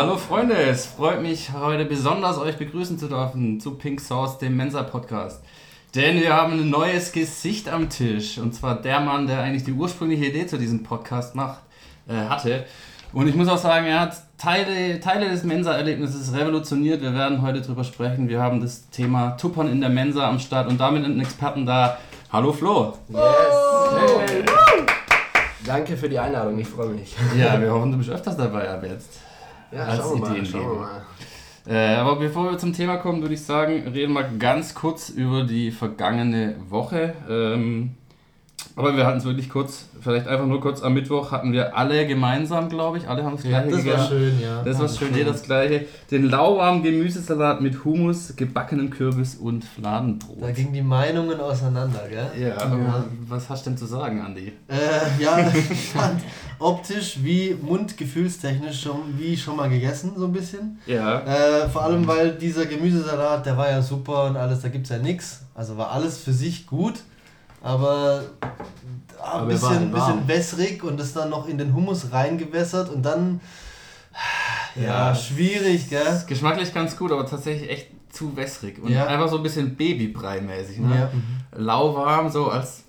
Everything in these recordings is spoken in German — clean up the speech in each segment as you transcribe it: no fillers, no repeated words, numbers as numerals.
Hallo Freunde, es freut mich heute besonders, euch begrüßen zu dürfen zu Pink Sauce, dem Mensa-Podcast. Denn wir haben ein neues Gesicht am Tisch. Und zwar der Mann, der eigentlich die ursprüngliche Idee zu diesem Podcast hatte. Und ich muss auch sagen, er hat Teile des Mensa-Erlebnisses revolutioniert. Wir werden heute drüber sprechen. Wir haben das Thema Tuppern in der Mensa am Start und damit einen Experten da. Hallo Flo. Yes. Hey. Danke für die Einladung, ich freue mich. Ja, wir hoffen, du bist öfters dabei ab jetzt. Ja, schauen wir mal. Aber bevor wir zum Thema kommen, würde ich sagen, reden wir ganz kurz über die vergangene Woche. Aber wir hatten es wirklich kurz, vielleicht einfach nur kurz, am Mittwoch hatten wir alle gemeinsam, glaube ich, alle haben das gleiche gegessen. Das war schön, ja. Das war schön, das gleiche. Den lauwarmen Gemüsesalat mit Hummus, gebackenem Kürbis und Fladenbrot. Da gingen die Meinungen auseinander, gell? Ja. Was hast du denn zu sagen, Andi? Ich fand optisch wie mundgefühlstechnisch schon mal gegessen, so ein bisschen. Ja. Vor allem, weil dieser Gemüsesalat, der war ja super und alles, da gibt's ja nichts. Also war alles für sich gut. Aber ein bisschen wässrig und das dann noch in den Hummus reingewässert und dann, schwierig, gell? Geschmacklich ganz gut, aber tatsächlich echt zu wässrig und einfach so ein bisschen Babybrei-mäßig, ne? Ja. Lauwarm, so als,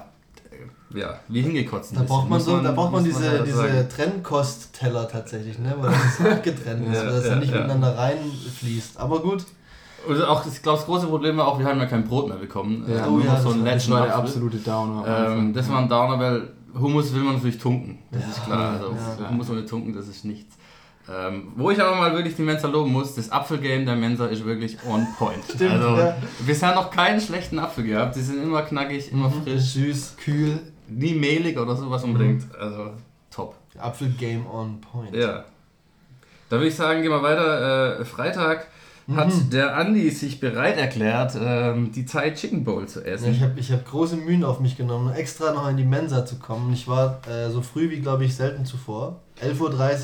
wie hingekotzt. Da braucht man diese Trennkost-Teller tatsächlich, ne? Weil das abgetrennt ist, weil das dann nicht miteinander reinfließt. Aber gut. Und auch, ich glaube, das große Problem war auch, wir haben ja kein Brot mehr bekommen. Das war der absolute Downer. Das war ein Downer, weil Hummus will man natürlich tunken. Das ist klar. Also Hummus ohne tunken, das ist nichts. Wo ich aber mal wirklich die Mensa loben muss, das Apfelgame der Mensa ist wirklich on point. Stimmt, also bisher noch keinen schlechten Apfel gehabt. Die sind immer knackig, immer frisch, süß, kühl, nie mehlig oder sowas unbedingt. Also top. Apfelgame on point. Ja. Da würde ich sagen, gehen wir weiter. Freitag hat der Andi sich bereit erklärt, die Thai Chicken Bowl zu essen. Ja, ich hab große Mühen auf mich genommen, extra noch in die Mensa zu kommen. Ich war so früh wie, glaube ich, selten zuvor. 11.30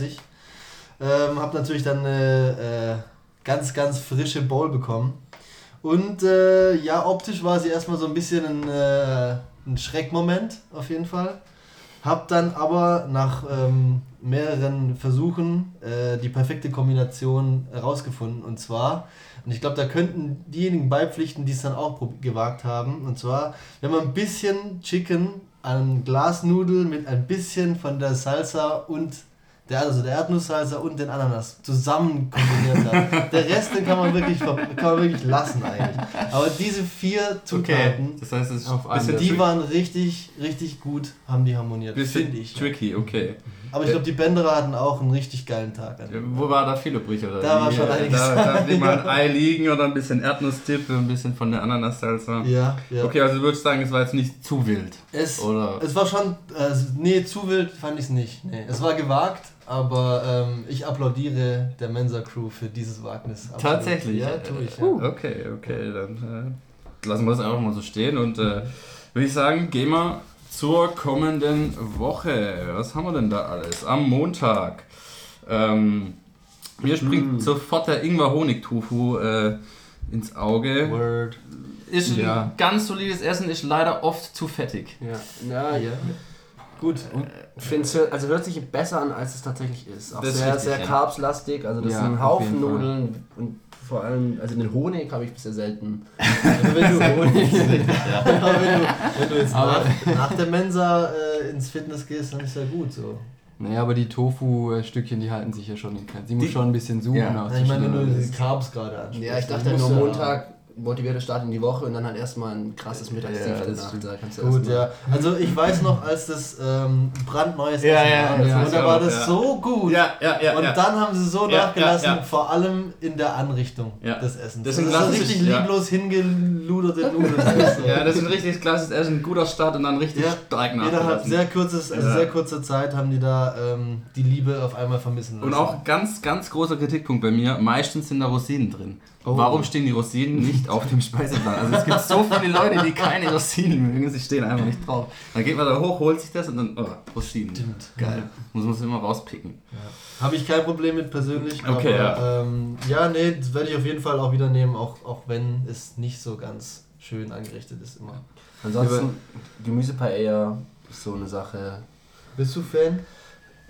Uhr. Hab natürlich dann eine ganz, ganz frische Bowl bekommen. Und optisch war sie erstmal so ein bisschen ein Schreckmoment, auf jeden Fall. Hab dann aber nach mehreren Versuchen die perfekte Kombination herausgefunden. Und zwar, und ich glaube, da könnten diejenigen beipflichten, die es dann auch gewagt haben. Und zwar, wenn man ein bisschen Chicken an Glasnudel mit ein bisschen von der Salsa und der Erdnusssalsa und den Ananas zusammen kombiniert hat. Der Rest, den kann man wirklich lassen eigentlich. Aber diese 4 Zutaten, das heißt, es ist die waren richtig, richtig gut, haben die harmoniert, finde ich. Tricky, okay. Aber ich glaube, die Bänderer hatten auch einen richtig geilen Tag. Wo war da viel übrig? Oder? Da war schon einiges. Da hat mal ein Ei liegen oder ein bisschen Erdnussdip, ein bisschen von der Ananas-Salsa. Ja. Okay, also du würdest sagen, es war jetzt nicht zu wild? Es war schon, zu wild fand ich es nicht. Nee. Es war gewagt, aber ich applaudiere der Mensa-Crew für dieses Wagnis. Absolut. Tatsächlich? Ja, tue ich. Ja. Okay, dann lassen wir es einfach mal so stehen und würde ich sagen, gehen wir zur kommenden Woche. Was haben wir denn da alles? Am Montag. Mir springt sofort der Ingwer-Honig-Tofu ins Auge. Word. Ist ein ganz solides Essen, ist leider oft zu fettig. Ja. Gut. Also hört sich besser an, als es tatsächlich ist. Auch das sehr, richtig, sehr carbslastig. Also das sind ein Haufen Nudeln und vor allem, also den Honig habe ich bisher selten. Also wenn du jetzt nach der Mensa ins Fitness gehst, dann ist ja gut so. Naja, aber die Tofu-Stückchen, die halten sich ja schon in Grenzen. Sie muss schon ein bisschen zoomen. Ja. Ich meine, wenn du die Carbs gerade ansprichst. Ja, ich dachte nur Montag motivierter Start in die Woche und dann halt erstmal ein krasses Mittagstief danach. Gut, ja. Also ich weiß noch, als das brandneues Essen war. Und da war das so gut. Ja. Und dann haben sie so nachgelassen, vor allem in der Anrichtung des Essens. Das sind so richtig lieblos hingeluderte Nudeln. Ja, das ist ein richtig klassisches Essen, ein guter Start und dann richtig stark nachgelassen. Innerhalb sehr kurzer Zeit haben die da die Liebe auf einmal vermissen lassen. Und auch ganz, ganz großer Kritikpunkt bei mir, meistens sind da Rosinen drin. Oh. Warum stehen die Rosinen nicht auf dem Speiseplan? Also es gibt so viele Leute, die keine Rosinen mögen, sie stehen einfach nicht drauf. Dann geht man da hoch, holt sich das und dann, Rosinen. Stimmt. Geil. Muss man es immer rauspicken. Ja. Habe ich kein Problem mit persönlich. Okay, aber, das werde ich auf jeden Fall auch wieder nehmen, auch wenn es nicht so ganz schön angerichtet ist immer. Ansonsten, Gemüsepaella ist so eine Sache. Bist du Fan?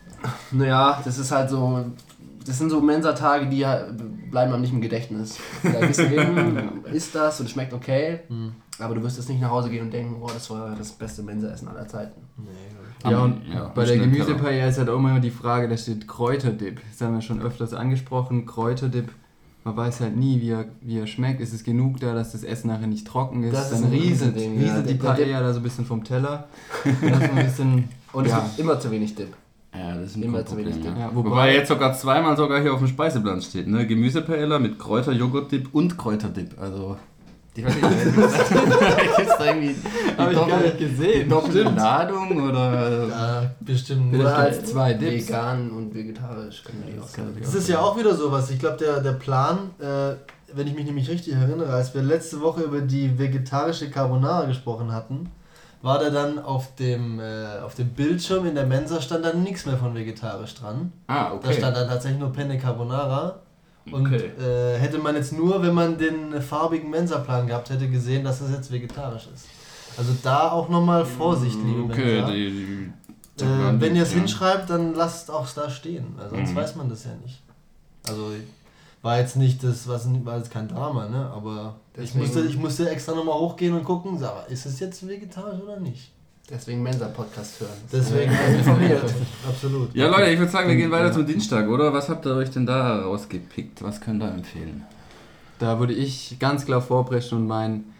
Naja, das ist halt so, das sind so Mensa-Tage, die bleiben einem nicht im Gedächtnis. Da gehst du hin, isst das und schmeckt okay, aber du wirst jetzt nicht nach Hause gehen und denken, oh, das war das beste Mensa-Essen aller Zeiten. Nee, ja, und bei der Gemüsepaella ist halt auch immer die Frage, da steht Kräuterdip. Das haben wir schon öfters angesprochen, Kräuterdip. Man weiß halt nie, wie er schmeckt. Ist es genug da, dass das Essen nachher nicht trocken ist? Das ist dann ein rieselt Riesending, die Paella da so ein bisschen vom Teller. Und es gibt immer zu wenig Dip. Ja, das ist ein Immer zu wenig Dip. Ja. Wobei jetzt sogar zweimal hier auf dem Speiseplan steht, ne? Gemüsepaella mit Kräuter-Joghurt-Dip und Kräuterdip. Also, ich weiß nicht, gibt's da irgendwie hab ich gar nicht gesehen. doppelte Ladung oder... Ja, bestimmt. Oder halt 2 Dips. Vegan und vegetarisch können wir die auch sagen. Das ist ja auch wieder sowas. Ich glaube, der Plan, wenn ich mich nämlich richtig erinnere, als wir letzte Woche über die vegetarische Carbonara gesprochen hatten, war da dann auf dem Bildschirm in der Mensa stand dann nichts mehr von vegetarisch dran. Ah, okay. Da stand dann tatsächlich nur Penne Carbonara. Und Okay. hätte man jetzt nur, wenn man den farbigen Mensa-Plan gehabt hätte, gesehen, dass das jetzt vegetarisch ist. Also da auch nochmal Vorsicht, liebe Mensa. Wenn ihr es hinschreibt, dann lasst es auch da stehen, weil sonst weiß man das ja nicht. Also war jetzt nicht war jetzt kein Drama, ne? Aber ich musste extra nochmal hochgehen und gucken, aber ist es jetzt vegetarisch oder nicht? Deswegen Mensa-Podcast hören. Deswegen informiert. Absolut. Ja, Leute, ich würde sagen, wir gehen weiter zum Dienstag, oder? Was habt ihr euch denn da rausgepickt? Was könnt ihr empfehlen? Da würde ich ganz klar vorbrechen und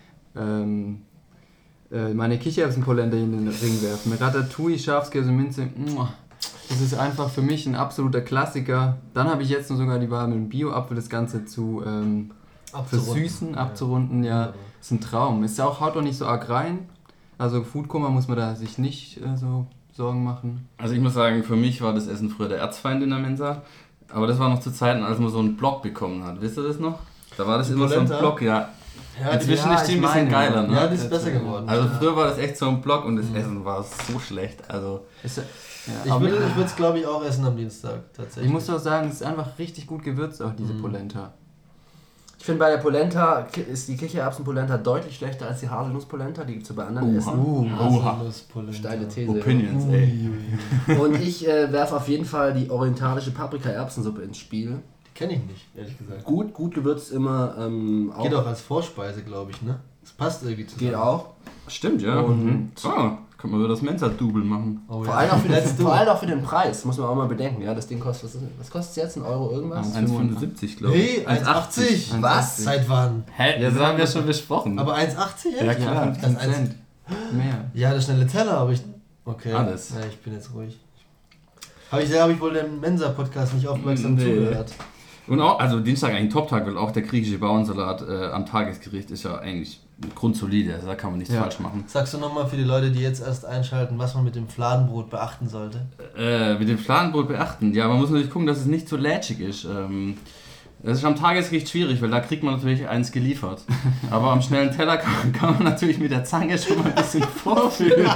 meine Kichererbsenpolenta in den Ring werfen. Mit Ratatouille, Schafskäse, Minze. Das ist einfach für mich ein absoluter Klassiker. Dann habe ich jetzt noch sogar die Wahl mit dem Bio-Apfel, das Ganze zu versüßen, abzurunden. Ja, ist ein Traum. Haut auch nicht so arg rein. Also Foodkoma muss man da sich nicht so Sorgen machen. Also ich muss sagen, für mich war das Essen früher der Erzfeind in der Mensa. Aber das war noch zu Zeiten, als man so einen Block bekommen hat. Wisst ihr das noch? Da war das immer so ein Block, ja. Inzwischen ist die ein bisschen geiler, ne? Ja, die ist besser geworden. Also früher war das echt so ein Block und das Essen war so schlecht. Also ich würde es, glaube ich, auch essen am Dienstag, tatsächlich. Ich muss doch sagen, es ist einfach richtig gut gewürzt, auch diese Polenta. Ich finde, bei der Polenta ist die Kichererbsen-Polenta deutlich schlechter als die Haselnuss-Polenta, die gibt es ja bei anderen Essen. Haselnuss-Polenta. Steile These. Opinions, ey. Und ich werfe auf jeden Fall die orientalische Paprika-Erbsensuppe ins Spiel. Die kenne ich nicht, ehrlich gesagt. Gut gewürzt immer. Geht auch als Vorspeise, glaube ich, ne? Das passt irgendwie zusammen. Geht auch. Stimmt, ja. Und kann man wieder das Mensa-Double machen. Vor allem auch für den Preis, muss man auch mal bedenken. Ja, das Ding kostet, was kostet es jetzt? 1 Euro irgendwas? 1,75 glaube ich. Hey, 1,80? Was? Seit wann? Hä? Ja, das haben wir schon besprochen. Aber 1,80 echt? Ja, klar. 15 Cent. Mehr. Ja, der schnelle Teller habe ich... Okay. Alles. Ja, ich bin jetzt ruhig. Habe ich wohl den Mensa-Podcast nicht aufmerksam zugehört. Und auch, also Dienstag eigentlich ein Top-Tag, weil auch der griechische Bauernsalat am Tagesgericht ist ja eigentlich grundsolide, also da kann man nichts falsch machen. Sagst du nochmal für die Leute, die jetzt erst einschalten, was man mit dem Fladenbrot beachten sollte? Mit dem Fladenbrot beachten? Ja, man muss natürlich gucken, dass es nicht zu lätschig ist. Das ist am Tagesgericht schwierig, weil da kriegt man natürlich eins geliefert. Aber am schnellen Teller kann man natürlich mit der Zange schon mal ein bisschen vorfühlen.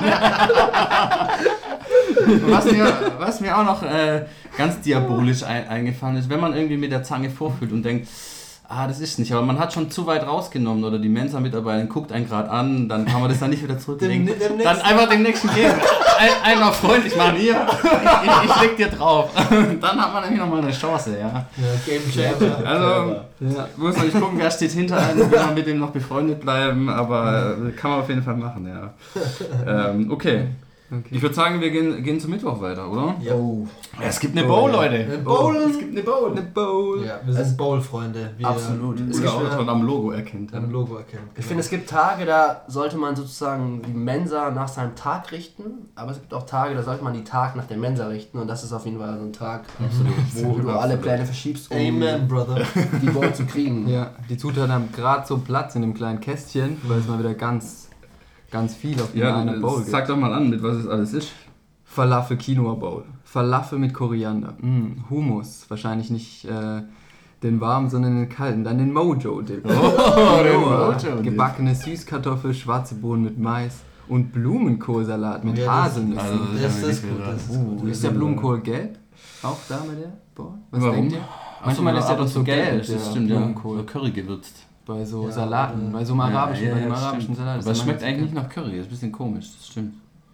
Was mir auch noch ganz diabolisch eingefallen ist, wenn man irgendwie mit der Zange vorfühlt und denkt, das ist nicht, aber man hat schon zu weit rausgenommen oder die Mensa-Mitarbeiterin guckt einen gerade an, dann kann man das dann nicht wieder zurücklegen. Dann einfach dem nächsten geben. Einmal freundlich machen, hier, ich leg dir drauf. Dann hat man nämlich nochmal eine Chance, ja. Game Changer. Also, muss man nicht gucken, wer steht hinter einem, will man mit dem noch befreundet bleiben, aber kann man auf jeden Fall machen, ja. Okay. Ich würde sagen, wir gehen zum Mittwoch weiter, oder? Ja. Es gibt eine Bowl, Leute. Eine Bowl. Es gibt eine Bowl. Eine Bowl. Ja, wir sind Bowl-Freunde. Absolut. Es gibt auch schon am Logo erkennt. Am Logo erkennt. Ich finde, es gibt Tage, da sollte man sozusagen die Mensa nach seinem Tag richten, aber es gibt auch Tage, da sollte man die Tag nach der Mensa richten und das ist auf jeden Fall so ein Tag, wo du alle Pläne verschiebst, um Amen, Brother. Die Bowl zu kriegen. Ja, die Zutaten haben gerade so Platz in dem kleinen Kästchen, weil es mal wieder ganz viel auf einer Bowl gibt. Sag doch mal an, mit was es alles ist. Falafel Quinoa Bowl. Falafel mit Koriander. Hummus. Wahrscheinlich nicht den warmen, sondern den kalten. Dann den Mojo Dip. Den Mojo Dip. Gebackene Süßkartoffel, schwarze Bohnen mit Mais und Blumenkohlsalat mit Haselnüssen. Also das ist gut. Ist der Blumenkohl gelb? Auch da bei der Bowl? Was Warum? denkt ihr? Manchmal ist der doch so gelb. Das stimmt, Blumenkohl. Curry gewürzt. Bei so Salaten, bei so dem arabischen Salat. Aber es schmeckt eigentlich nicht nach Curry, das ist ein bisschen komisch, das stimmt.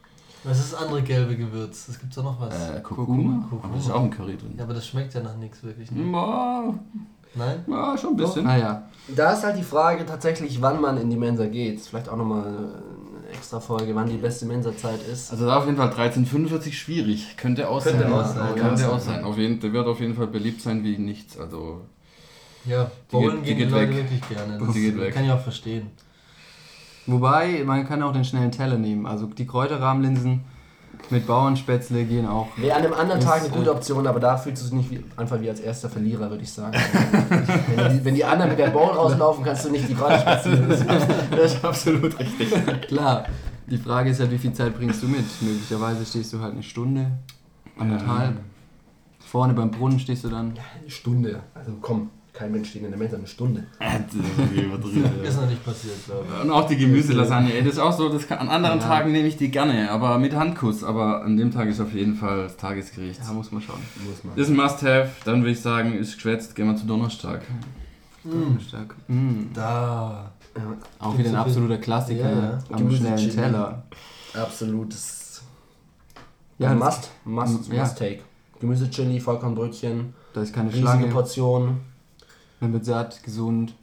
Was ist das andere gelbe Gewürz? Es gibt doch noch was. Kurkuma. Aber da ist auch ein Curry drin. Ja, aber das schmeckt ja nach nichts wirklich. Ne? Ja, Nein? schon ein bisschen. Ah ja. Da ist halt die Frage tatsächlich, wann man in die Mensa geht. Vielleicht auch nochmal eine extra Folge, wann die beste Mensa-Zeit ist. Also da auf jeden Fall 13,45 schwierig. Könnte auch sein. Könnte auch sein. Der wird auf jeden Fall beliebt sein wie nichts. Also Ja, bowlen gehen die Leute wirklich gerne. Das kann ich auch verstehen. Wobei, man kann auch den schnellen Teller nehmen. Also die Kräuterrahmlinsen mit Bauernspätzle gehen auch. Wäre an einem anderen Tag eine gute Option, aber da fühlst du dich nicht einfach wie als erster Verlierer, würde ich sagen. wenn die anderen mit der Bowl rauslaufen, kannst du nicht die Kräuterspitze. Das ist absolut richtig. Klar, die Frage ist halt, wie viel Zeit bringst du mit? Möglicherweise stehst du halt eine Stunde, anderthalb. Vorne beim Brunnen stehst du dann. Eine Stunde. Also komm, kein Mensch steht in der Mensa eine Stunde. Ist noch nicht passiert, glaube ich. Und auch die Gemüselasagne, das ist auch so, an anderen Tagen nehme ich die gerne, aber mit Handkuss. Aber an dem Tag ist auf jeden Fall das Tagesgericht. Ja, muss man schauen. Ist ein Must-Have, dann würde ich sagen, ist geschwätzt, gehen wir zu Donnerstag. Stark. Da. Auch wieder ein absoluter Klassiker Ja. am schnellen Teller. Absolutes Ja, Must-Take. Gemüsechili, Vollkornbrötchen, da ist keine riesige Schlange, Portion. man wird satt, gesund.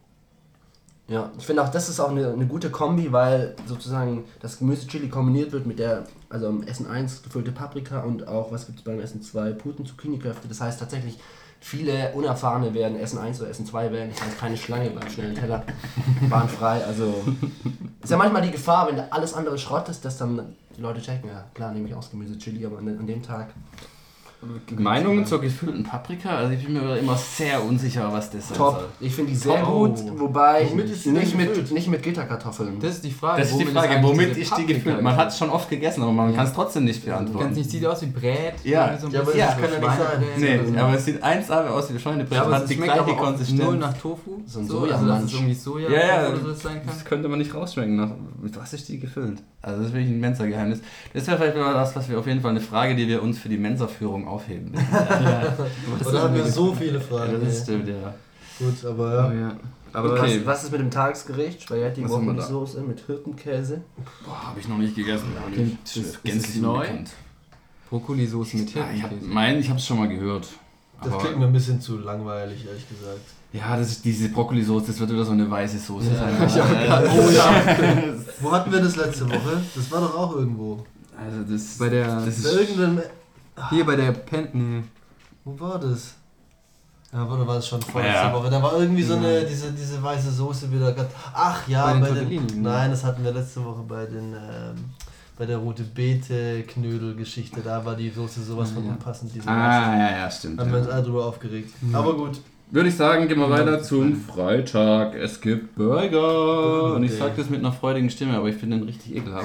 Ja, ich finde auch, das ist auch eine gute Kombi, weil sozusagen das Gemüsechili kombiniert wird mit der, also am Essen 1 gefüllte Paprika und auch, was gibt es beim Essen 2, Puten-Zucchini-Köfte. Das heißt tatsächlich, viele Unerfahrene werden Essen 1 oder Essen 2 wählen. Das heißt, keine Schlange beim schnellen Teller, bahnfrei. Also ist ja manchmal die Gefahr, wenn da alles andere Schrott ist, dass dann die Leute checken, ja klar, nehme ich auch das Gemüsechili, aber an dem Tag... Meinungen zur gefüllten Paprika? Also ich bin mir immer sehr unsicher, was das sein Top. soll. Ich finde die sehr Top. gut, wobei Womit ist die denn gefüllt? nicht mit Gitterkartoffeln. Das ist die Frage. Das ist die Frage, womit ist die gefüllt? Man hat es schon oft gegessen, aber man kann es trotzdem nicht Du kannst beantworten. nicht, sieht aus wie Brät. Ja. oder so ein Ja, aber bisschen. das kann ja nicht sein. Nee, oder so. aber es sieht 1A aus wie Schweinebrät, Ja, aber hat es die schmeckt gleiche aber auch Konsistenz. null nach Tofu. So ein also dass es Sojamansch. irgendwie Soja Ja, oder so das sein kann. das könnte man nicht rausschmecken. Mit was ist die gefüllt? Also das ist wirklich ein Mensa-Geheimnis. Das wäre vielleicht mal das, was wir auf jeden Fall eine Frage, die wir uns für die Mensa-Führung aufheben. Oder haben wir so viele Fragen? Das ey. stimmt, ja. Gut, aber Oh, ja. ja. Aber Und okay. was ist mit dem Tagesgericht? Spaghetti, Was haben wir Brokkoli da? Soße mit Hirtenkäse. Boah, habe ich noch nicht gegessen. Okay, das ist gänzlich neu. unbekannt. Brokkoli-Soße mit Ja, ich Hirtenkäse. habe es schon mal gehört. Das klingt mir ein bisschen zu langweilig, ehrlich gesagt. Ja, das ist diese Brokkoli-Soße, das wird wieder so eine weiße Soße sein. Oh ja. Wo hatten wir das letzte Woche? Das war doch auch irgendwo. Also das, Bei der- das Bei ist irgendeinem. Hier bei der Nee. Wo war das? Ja, oder war es schon vorletzte Ja. Woche? Da war irgendwie so eine, diese weiße Soße wieder. Ach ja, Bei den bei den. Tortellini, ne? Nein, das hatten wir letzte Woche bei den. Bei der rote Beete-Knödel-Geschichte. Da war die Soße sowas von Ja. unpassend. Diese ja, stimmt. Haben wir uns Ja. alle drüber aufgeregt. Aber gut. Würde ich sagen, gehen wir weiter zum Freitag. Es gibt Burger. Und ich sage das mit einer freudigen Stimme, aber ich finde den richtig ekelhaft.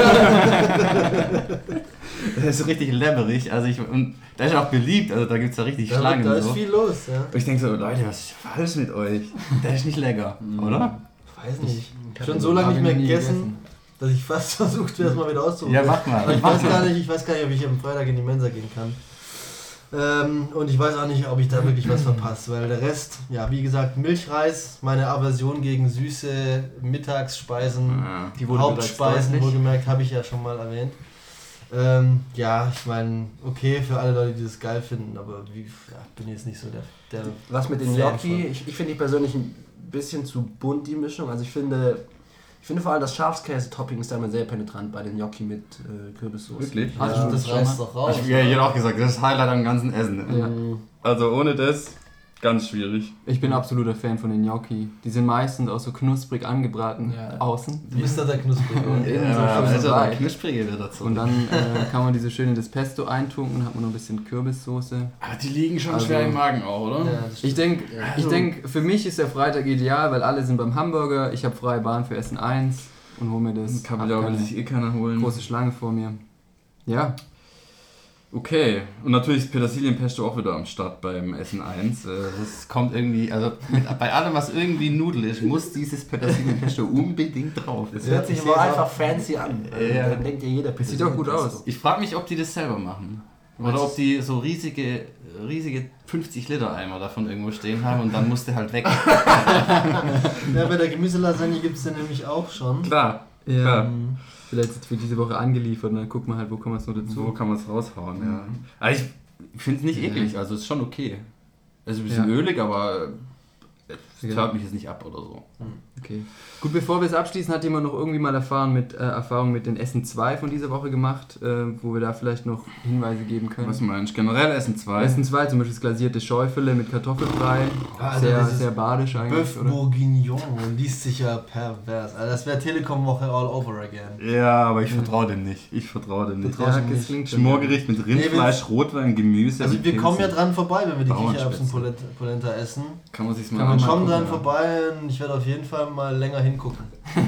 Der ist so richtig lämmerig. Und der ist auch beliebt, also da gibt es ja richtig Schlangen. Da ist so. viel los, ja. Und ich denke so, Leute, was ist falsch mit euch? Der ist nicht lecker, oder? Weiß nicht. hab Schon den so lange hab nicht ich mehr noch nie gegessen, dass ich fast versucht wäre, es mal wieder auszuprobieren. Ja, mach mal. Aber ich weiß gar nicht, ob ich am Freitag in die Mensa gehen kann. Und ich weiß auch nicht, ob ich da wirklich was verpasse, weil der Rest, ja, wie gesagt, Milchreis, meine Aversion gegen süße Mittagsspeisen, Ja. Die wurde bereits Hauptspeisen, deutlich. wohlgemerkt, habe ich ja schon mal erwähnt. Ja, ich meine, okay, für alle Leute, die das geil finden, aber bin jetzt nicht so der Was mit den Fan Gnocchi? von. Ich finde die persönlich ein bisschen zu bunt, die Mischung. Also ich finde vor allem das Schafskäse-Topping ist da immer sehr penetrant bei den Gnocchi mit Kürbissoße. Wirklich? Ach, Ja, das reißt doch raus. Ich hätte auch gesagt, das ist das Highlight am ganzen Essen. Ja. Also ohne das, ganz schwierig. Ich bin absoluter Fan von den Gnocchi. Die sind meistens auch so knusprig angebraten Ja. außen. Du bist da der Knusprige. Und innen so Ja, schön also weich. Knusprige wird dazu. Und dann kann man diese schöne das Pesto eintunken und hat man noch ein bisschen Kürbissoße. Aber die liegen schon Also- schwer im Magen auch, oder? Ja, das Ich denke, Ja. für mich ist der Freitag ideal, weil alle sind beim Hamburger. Ich habe freie Bahn für Essen 1 und hole mir das. Kann Hab man keine will sich keiner holen. große Schlange vor mir. Ja, Okay, und natürlich ist Petersilienpesto auch wieder am Start beim Essen 1. Das kommt irgendwie, also bei allem, was irgendwie Nudel ist, muss dieses Petersilienpesto unbedingt drauf. Das hört sich aber einfach fancy an. Ja. Dann denkt ja jeder, Das sieht doch gut aus. Ich frage mich, ob die das selber machen. Oder ob die so riesige 50-Liter-Eimer davon irgendwo stehen haben und dann musst du halt weg. Ja, bei der Gemüselasagne gibt es den nämlich auch schon. Klar, Ja. klar. vielleicht jetzt für diese Woche angeliefert und dann guckt man halt, wo kann man es noch dazu. So kann man es raushauen, ja. Also ich finde es nicht eklig, also es ist schon okay. Es ist ein bisschen ölig, aber es tört mich jetzt nicht ab oder so. Okay. Gut, bevor wir es abschließen, hat jemand noch irgendwie mal Erfahrung mit den Essen 2 von dieser Woche gemacht, wo wir da vielleicht noch Hinweise geben können. Was meinst du? Generell Essen 2? Essen 2, zum Beispiel das glasierte Schäufele mit Kartoffelbrei. Sehr badisch eigentlich, Bœuf oder? Bourguignon liest sich ja pervers. Also das wäre Telekom-Woche all over again. Ja, aber ich vertraue dem nicht. Ja, das klingt schon. Schmorgericht mit Rindfleisch, Rotwein, Gemüse. Also mit wir kommen ja Pilzen. dran vorbei, wenn wir die Bauernspitze. Kichererbsen-Polenta essen. Kann man sich's Kann mal man Wir anschauen. kommen dran ja. vorbei und ich werde auf jeden Fall mal länger hingucken.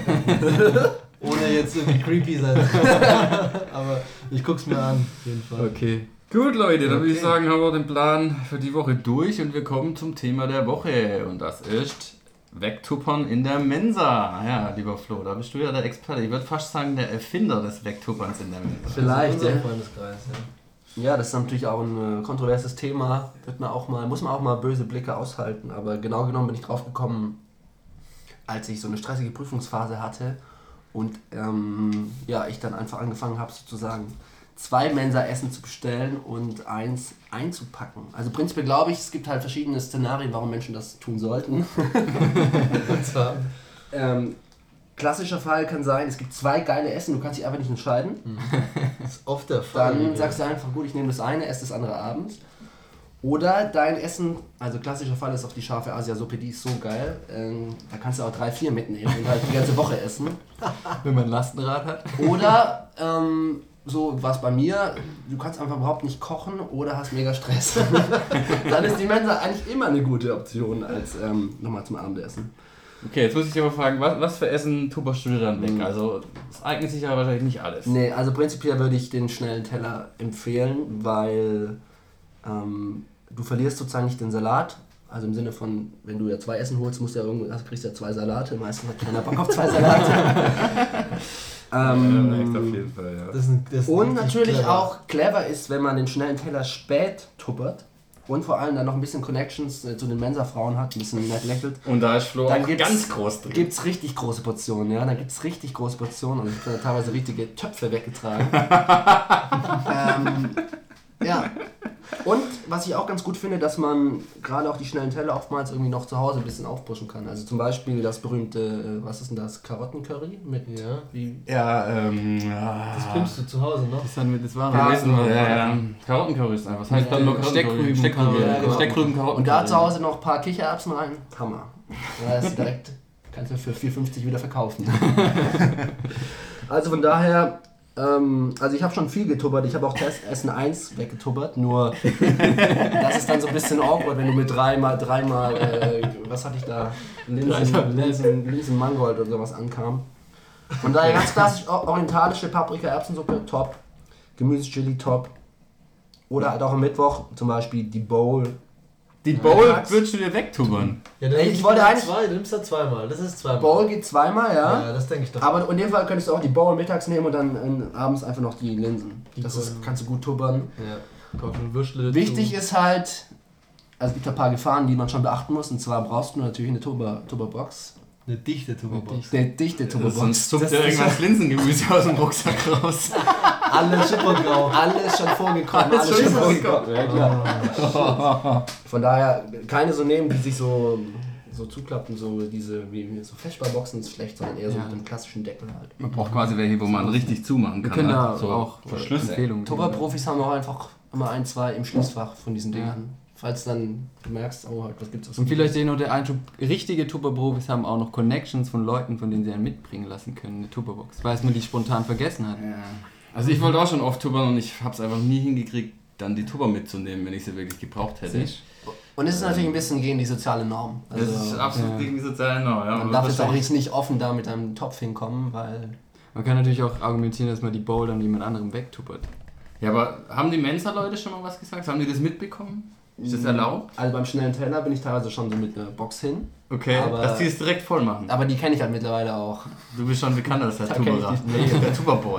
Ohne jetzt irgendwie creepy sein. Aber ich guck's mir an, auf jeden Fall. Okay. Gut, Leute, dann würde ich Okay. sagen, haben wir den Plan für die Woche durch und wir kommen zum Thema der Woche. Und das ist Wegtuppern in der Mensa. Ja, lieber Flo, da bist du ja der Experte. Ich würde fast sagen, der Erfinder des Wegtupperns in der Mensa. Vielleicht, Unser ja. Freundeskreis, ja. Ja, das ist natürlich auch ein kontroverses Thema. Muss man auch mal böse Blicke aushalten. Aber genau genommen bin ich drauf gekommen, als ich so eine stressige Prüfungsphase hatte und ich dann einfach angefangen habe, sozusagen 2 Mensa-Essen zu bestellen und 1 einzupacken. Also prinzipiell glaube ich, es gibt halt verschiedene Szenarien, warum Menschen das tun sollten. Und zwar, Klassischer Fall kann sein, es gibt 2 geile Essen, du kannst dich einfach nicht entscheiden. das ist oft der Fall. Dann sagst du einfach, gut, ich nehme das eine, esse das andere abends. Oder dein Essen, also klassischer Fall ist auch die scharfe Asiasuppe, die ist so geil. Da kannst du auch 3, 4 mitnehmen und halt die ganze Woche essen. Wenn man ein Lastenrad hat. Oder so was bei mir, du kannst einfach überhaupt nicht kochen oder hast mega Stress. Dann ist die Mensa eigentlich immer eine gute Option als nochmal zum Abendessen. Okay, jetzt muss ich dich aber fragen, was für Essen tupperst du dann weg? Also, es eignet sich ja wahrscheinlich nicht alles. Nee, also prinzipiell würde ich den schnellen Teller empfehlen, weil du verlierst sozusagen nicht den Salat. Also im Sinne von, wenn du ja 2 Essen holst, kriegst du ja 2 Salate. Meistens hat keiner Bock auf 2 Salate. Echt auf jeden Fall, ja. das ist Und richtig natürlich clever. auch clever ist, wenn man den schnellen Teller spät tuppert und vor allem dann noch ein bisschen Connections zu den Mensa-Frauen hat, ein bisschen nett lächelt. Und da ist Flo Dann auch gibt's- ganz groß drin. Gibt's richtig große Portionen, ja. Dann gibt's richtig große Portionen und ich habe da teilweise richtige Töpfe weggetragen. Ja. Und was ich auch ganz gut finde, dass man gerade auch die schnellen Teller oftmals irgendwie noch zu Hause ein bisschen aufpushen kann. Also zum Beispiel das berühmte, was ist denn das? Karottencurry mit Ja. wie? Ja, Das pimpst du zu Hause noch. Das war wir noch wissen wir, ja. Karottencurry ist einfach. Was heißt dann nur Karottencurry? Steckrüben. Ja, genau. Steckrüben, Karotten. Und da zu Hause noch ein paar Kichererbsen rein. Hammer. Da ist direkt, kannst du für 4,50 wieder verkaufen. Also von daher, also ich habe schon viel getubbert. Ich habe auch Essen 1 weggetubbert. Nur das ist dann so ein bisschen awkward, wenn du mit dreimal, was hatte ich da? Linsen Mangold oder sowas ankam. Von daher ganz klassisch orientalische Paprika-Erbsensuppe, top. Gemüsechili, top. Oder halt auch am Mittwoch zum Beispiel die Bowl. Die Bowl Max. würdest du dir wegtubbern. Ja, dann Ey, nimmst ich wollte du eigentlich- du nimmst da 2-mal. Das ist 2-mal. Bowl geht 2-mal, ja. Ja, das denke ich doch. Aber in dem Fall könntest du auch die Bowl mittags nehmen und dann abends einfach noch die Linsen. Kannst du gut tubbern. Ja. Würstle Wichtig ist halt, also es gibt ein paar Gefahren, die man schon beachten muss. Und zwar brauchst du natürlich eine Tupperbox. Eine dichte Tupperbox. Eine dichte Tupperbox. Sonst zuckt ja irgendwann das Linsengemüse aus dem Rucksack raus. Alles schippergrau. Alles schon vorgekommen. Alles schon vorgekommen. Ja, klar. Von daher keine so nehmen, die sich so zuklappen, so diese wie so Festballboxen ist schlecht, sondern eher so Ja. mit dem klassischen Deckel halt. Man braucht quasi welche, wo man richtig zumachen Wir kann. können da ne? So auch verschlüsselt. Empfehlungen geben. Tupperprofis haben auch einfach immer 1, 2 im Schließfach von diesen Dingern. Falls dann du merkst, oh, was gibt's aus Und vielleicht noch der Einschub, richtige Tupperprofis haben auch noch Connections von Leuten, von denen sie einen mitbringen lassen können, eine Tupperbox, weil man die spontan vergessen hat. Ja. Also ich wollte auch schon oft tuppern und ich habe es einfach nie hingekriegt, dann die Tupper mitzunehmen, wenn ich sie wirklich gebraucht hätte. Siehst? Und es ist natürlich ein bisschen gegen die soziale Norm. Also Das ist absolut ja. gegen die sozialen Normen. Ja, man darf jetzt auch jetzt nicht offen da mit einem Topf hinkommen, weil Man kann natürlich auch argumentieren, dass man die Bowl dann jemand anderem wegtuppert. Ja, aber haben die Mensa-Leute schon mal was gesagt? Haben die das mitbekommen? Ist das erlaubt? also beim schnellen Teller bin ich teilweise schon so mit einer Box hin. Okay, Aber- dass die es direkt voll machen. Aber die kenne ich halt mittlerweile auch. Du bist schon bekannt als der Da kenn ich Tupperer. die- nee. Der Tupperboy.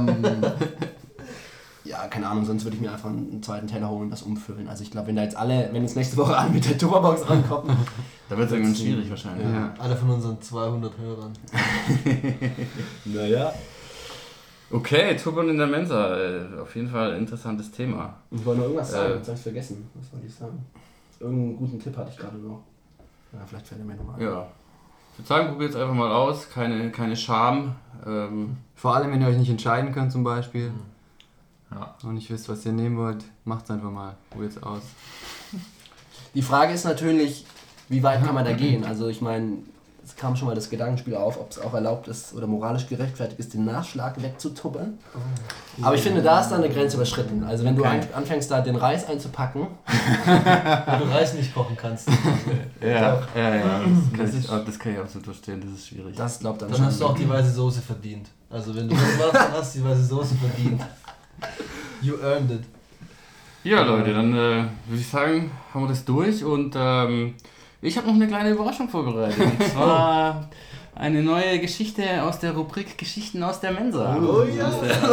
Ja, keine Ahnung, sonst würde ich mir einfach einen zweiten Teller holen und das umfüllen. Also ich glaube, wenn jetzt nächste Woche alle mit der Tupperbox rankommen, Da wird es irgendwann schwierig wahrscheinlich. Ja. Alle von unseren 200 Hörern. naja. Okay, Tuppern in der Mensa. Auf jeden Fall ein interessantes Thema. Ich wollte noch irgendwas sagen, jetzt habe ich vergessen. Was wollte ich sagen? Irgendeinen guten Tipp hatte ich gerade noch. Ja, vielleicht fällt er mir nochmal ein. Ja. Ich würde sagen, probiert es einfach mal aus. Keine Scham. Vor allem, wenn ihr euch nicht entscheiden könnt zum Beispiel. Ja. Und nicht wisst, was ihr nehmen wollt, macht's einfach mal. Probiert es aus. Die Frage ist natürlich, wie weit kann man da gehen? Also ich meine, es kam schon mal das Gedankenspiel auf, ob es auch erlaubt ist oder moralisch gerechtfertigt ist, den Nachschlag wegzutuppern. Aber ich finde, da ist dann eine Grenze überschritten. Also wenn du anfängst, da den Reis einzupacken, wenn du Reis nicht kochen kannst. Ja. Das kann ich absolut verstehen, das ist schwierig. das glaubt dann Dann schon. hast du auch die weiße Soße verdient. Also wenn du das machst, dann hast du die weiße Soße verdient. You earned it. Ja, Leute, dann würde ich sagen, haben wir das durch und ich habe noch eine kleine Überraschung vorbereitet. Und zwar eine neue Geschichte aus der Rubrik Geschichten aus der Mensa. Oh ja!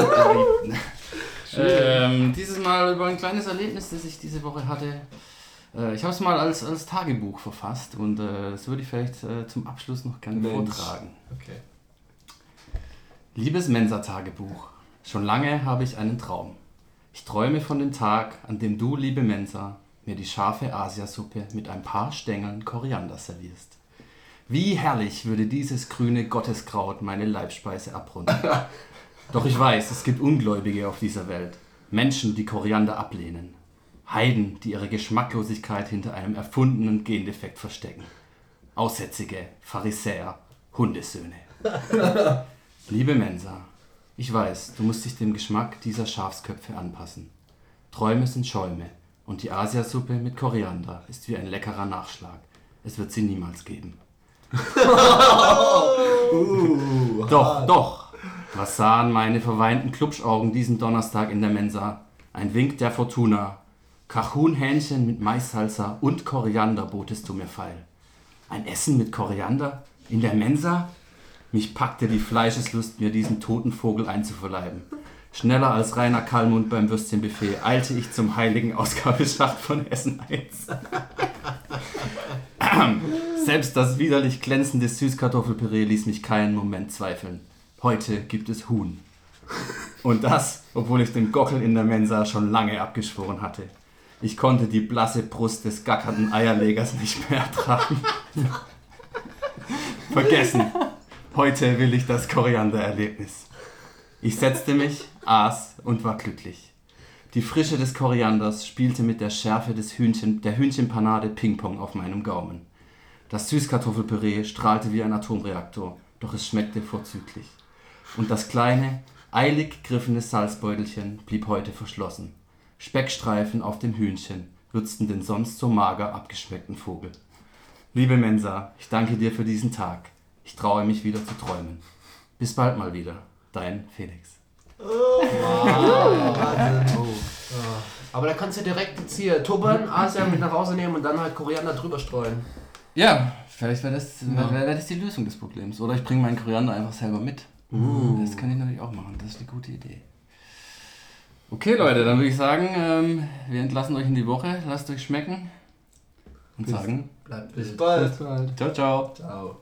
Dieses Mal über ein kleines Erlebnis, das ich diese Woche hatte. Ich habe es mal als Tagebuch verfasst und das würde ich vielleicht zum Abschluss noch gerne vortragen. Okay. Liebes Mensa-Tagebuch, schon lange habe ich einen Traum. Ich träume von dem Tag, an dem du, liebe Mensa, mir die scharfe Asiasuppe mit ein paar Stängeln Koriander servierst. Wie herrlich würde dieses grüne Gotteskraut meine Leibspeise abrunden. Doch ich weiß, es gibt Ungläubige auf dieser Welt. Menschen, die Koriander ablehnen. Heiden, die ihre Geschmacklosigkeit hinter einem erfundenen Gendefekt verstecken. Aussätzige, Pharisäer, Hundesöhne. Liebe Mensa, ich weiß, du musst dich dem Geschmack dieser Schafsköpfe anpassen. Träume sind Schäume und die Asiasuppe mit Koriander ist wie ein leckerer Nachschlag. Es wird sie niemals geben. Doch. Was sahen meine verweinten Klubschaugen diesen Donnerstag in der Mensa? Ein Wink der Fortuna. Kachunhähnchen mit Maissalsa und Koriander botest du mir feil. Ein Essen mit Koriander? In der Mensa? Mich packte die Fleischeslust, mir diesen toten Vogel einzuverleiben. Schneller als Rainer Kallmund beim Würstchenbuffet eilte ich zum heiligen Ausgabeschacht von Essen 1. Selbst das widerlich glänzende Süßkartoffelpüree ließ mich keinen Moment zweifeln. Heute gibt es Huhn. Und das, obwohl ich den Gockel in der Mensa schon lange abgeschworen hatte. Ich konnte die blasse Brust des gackernden Eierlegers nicht mehr ertragen. Vergessen. Heute will ich das Koriandererlebnis. Ich setzte mich, aß und war glücklich. Die Frische des Korianders spielte mit der Schärfe der Hühnchenpanade Ping-Pong auf meinem Gaumen. Das Süßkartoffelpüree strahlte wie ein Atomreaktor, doch es schmeckte vorzüglich. Und das kleine, eilig griffene Salzbeutelchen blieb heute verschlossen. Speckstreifen auf dem Hühnchen würzten den sonst so mager abgeschmeckten Vogel. Liebe Mensa, ich danke dir für diesen Tag. Ich traue mich wieder zu träumen. Bis bald mal wieder. Dein Felix. Aber da kannst du direkt jetzt hier tuppern, Asia mit nach Hause nehmen und dann halt Koriander drüber streuen. Ja, vielleicht wäre das die Lösung des Problems. Oder ich bringe meinen Koriander einfach selber mit. Das kann ich natürlich auch machen. Das ist eine gute Idee. Okay, Leute, dann würde ich sagen, wir entlassen euch in die Woche. Lasst euch schmecken. Und sagen, Bleibt Bis wild. bald. Bis bald. ciao, ciao. Ciao.